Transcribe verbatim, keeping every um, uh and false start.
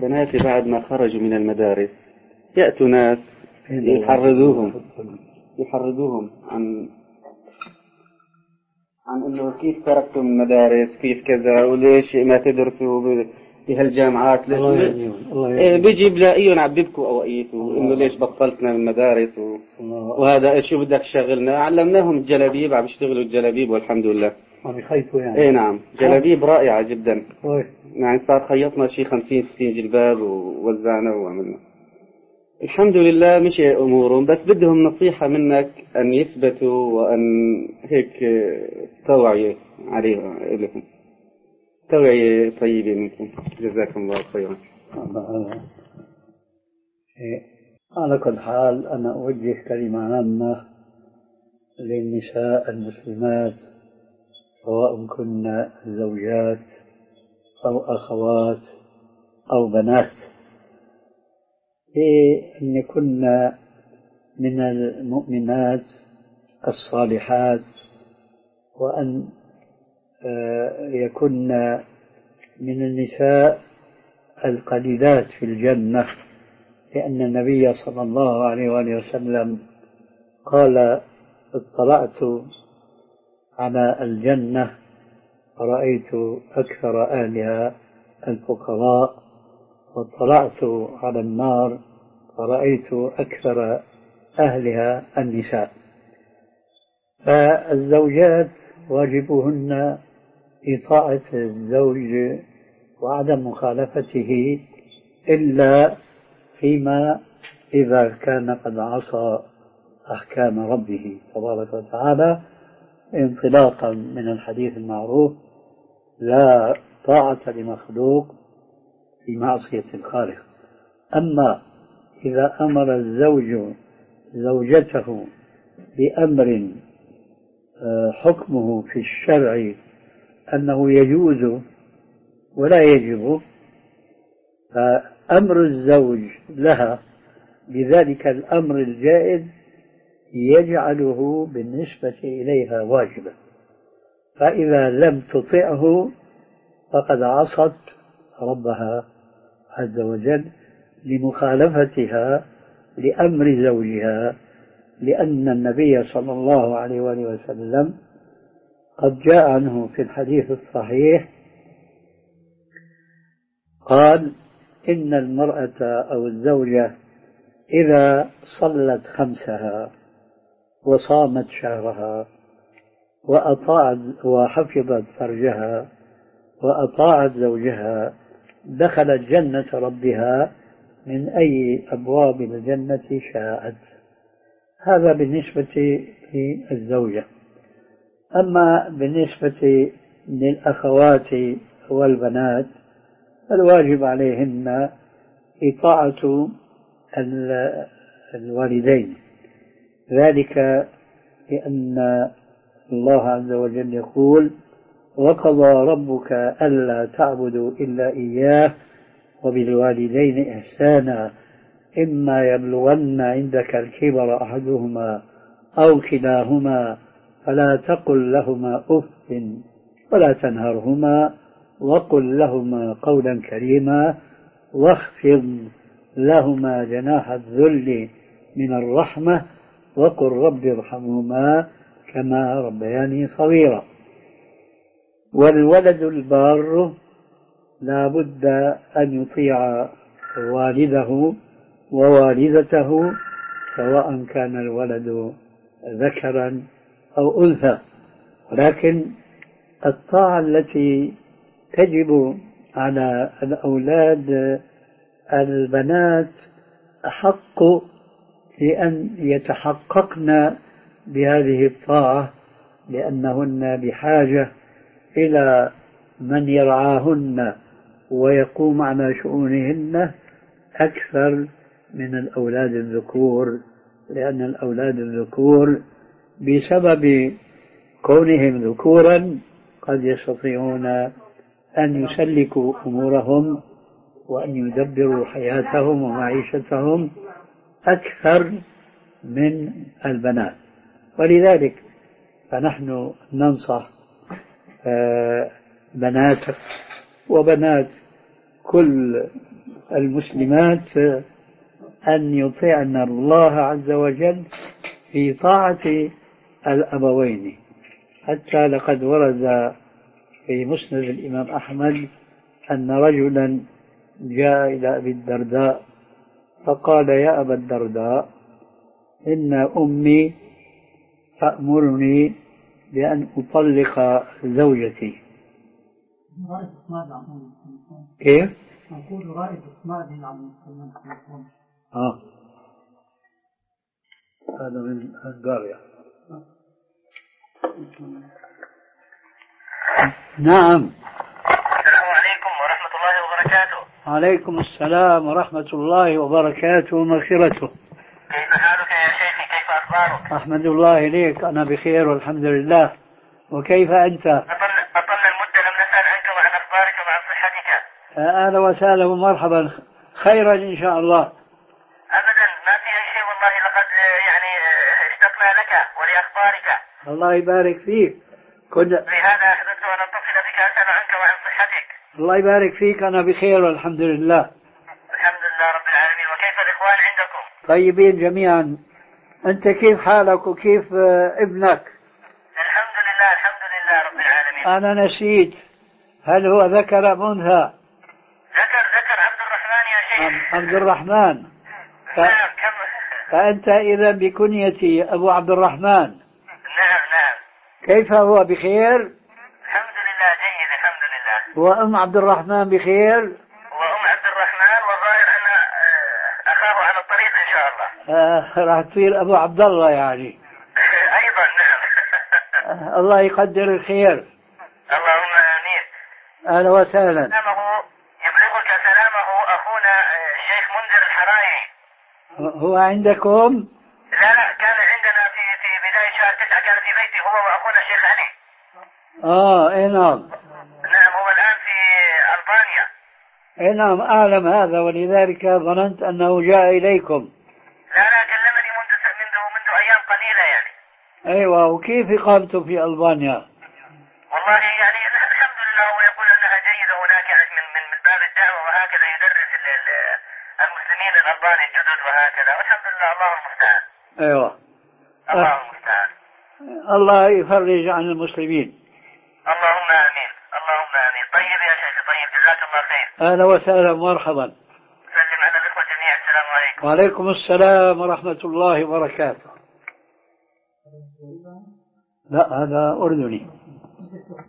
بناتي بعد ما خرجوا من المدارس يأتوا ناس يحرضوهم يحرضوهم عن عن انه كيف تركتوا من المدارس، كيف كذا، وليش ما تدرسوا بهالجامعات، ليش إيه بيجي بلاقيهم عم بيبكوا او ايتوا انه ليش بطلتنا من المدارس و... وهذا شو بدك شغلنا. علمناهم الجلابيب، عم يشتغلوا الجلابيب والحمد لله. عم يخيطوا يعني؟ ايه نعم، جلابيب رائعة جدا. أوه. يعني صار خيطنا شي خمسين ستين جلباب ووزعنا وعملنا الحمد لله مشي أمورهم. بس بدهم نصيحة منك أن يثبتوا وأن هيك توعية عليهم، توعية طيبة منكم. جزاكم الله خيرا. على كل حال أنا أوجه كلمة عامة للنساء المسلمات سواء كن زوجات أو أخوات أو بنات، بأن يكن من المؤمنات الصالحات، وأن يكن من النساء القليلات في الجنة، لأن النبي صلى الله عليه وآله وسلم قال: اطلعت على الجنة فرأيت أكثر أهلها الفقراء، واطلعت على النار فرأيت أكثر أهلها النساء. فالزوجات واجبهن إطاعة الزوج وعدم مخالفته إلا فيما إذا كان قد عصى أحكام ربه تبارك وتعالى، انطلاقا من الحديث المعروف: لا طاعة لمخلوق في معصية الخالق. أما إذا أمر الزوج زوجته بأمر حكمه في الشرع أنه يجوز ولا يجب، فأمر الزوج لها بذلك الأمر الجائز يجعله بالنسبة إليها واجبا، فإذا لم تطعه فقد عصت ربها عز وجل لمخالفتها لأمر زوجها، لأن النبي صلى الله عليه وآله وسلم قد جاء عنه في الحديث الصحيح قال: إن المرأة أو الزوجة إذا صلت خمسها وصامت شهرها وأطاعت وحفظت فرجها وأطاعت زوجها دخلت جنة ربها من أي أبواب الجنة شاءت. هذا بالنسبة للزوجة. أما بالنسبة للأخوات والبنات الواجب عليهن إطاعة الوالدين، ذلك لأن الله عز وجل يقول: وقضى ربك ألا تعبدوا إلا إياه وبالوالدين إحسانا إما يبلغن عندك الكبر أحدهما أو كلاهما فلا تقل لهما أف ولا تنهرهما وقل لهما قولا كريما واخفض لهما جناح الذل من الرحمة وقل رب ارحمهما كما ربياني صغيرا. والولد البار لا بد أن يطيع والده ووالدته سواء كان الولد ذكرا أو أنثى، ولكن الطاعة التي تجب على الأولاد البنات أحق لأن يتحققن بهذه الطاعة، لأنهن بحاجة إلى من يرعاهن ويقوم على شؤونهن أكثر من الأولاد الذكور، لأن الأولاد الذكور بسبب كونهم ذكورا قد يستطيعون أن يسلكوا أمورهم وأن يدبروا حياتهم ومعيشتهم أكثر من البنات. ولذلك فنحن ننصح بناتك وبنات كل المسلمات أن يطيعن الله عز وجل في طاعة الأبوين، حتى لقد ورد في مسند الإمام أحمد أن رجلا جاء إلى أبي الدرداء فقال: يا أبا الدرداء، إن أمي تأمرني بأن أطلق زوجتي. كيف؟ نقول رائد إسماعيل عن المسلمين. آه هذا من القرية. نعم. السلام عليكم ورحمة الله وبركاته. عليكم السلام ورحمة الله وبركاته ومغفرته. كيف حالك يا شيخي؟ كيف أخبارك؟ أحمد الله إليك، أنا بخير والحمد لله. وكيف أنت؟ أطلنا المدة لم نسأل عنك وعن أخبارك وعن صحتك. أهلا وسهلا ومرحبا، خيرا إن شاء الله. أبدا ما في أي شيء والله، لقد يعني اشتقنا لك ولأخبارك. الله يبارك فيك. كنا لهذا أحببت أن أتصل بك أسأل عنك وعن صحتك. الله يبارك فيك، أنا بخير والحمد لله. الحمد لله رب العالمين. وكيف الإخوان عندكم؟ طيبين جميعا. أنت كيف حالك وكيف ابنك؟ الحمد لله الحمد لله رب العالمين. أنا نسيت، هل هو ذكر أم أنثى؟ ذكر ذكر عبد الرحمن يا شيخ. عبد الرحمن. ف... نعم كم. فأنت إذا بكنيتي أبو عبد الرحمن. نعم نعم. كيف هو؟ بخير الحمد لله جيد الحمد لله. وأم عبد الرحمن بخير؟ وأم عبد الرحمن، والظاهر أن أخاه على الطريق إن شاء الله. آه راح تصير أبو عبد الله يعني. أيضا نعم. آه الله يقدر الخير. اللهم آمين. أهلا وسهلا. سلامه يبلغك سلامه أخونا الشيخ منذر الحرايري. هو عندكم؟ لا لا، كان عندنا في في بداية شهر تسعة، كان في بيتي هو وأخونا الشيخ علي. آه إيه نعم. نعم هو الآن في ألبانيا. إيه نعم أعلم هذا، ولذلك ظننت أنه جاء إليكم. لا لا، كلمني منذ منذ منذ أيام قليلة يعني. أيوة. وكيف إقامته في ألبانيا؟ والله يعني الحمد لله، هو يقول أنها جيدة هناك من من من باب الدعوة وهكذا، يدرس المسلمين الألبان الجدد وهكذا، والحمد لله الله المستعان. أيوة الله المستعان. الله يفرج عن المسلمين. اللهم آمين اللهم آمين. طيب يا شيخ، طيب جزاك الله خير. أهلا وسهلا ومرحبا. سلم على الإخوة جميعا. السلام عليكم. وعليكم السلام ورحمة الله وبركاته. لا هذا أردني.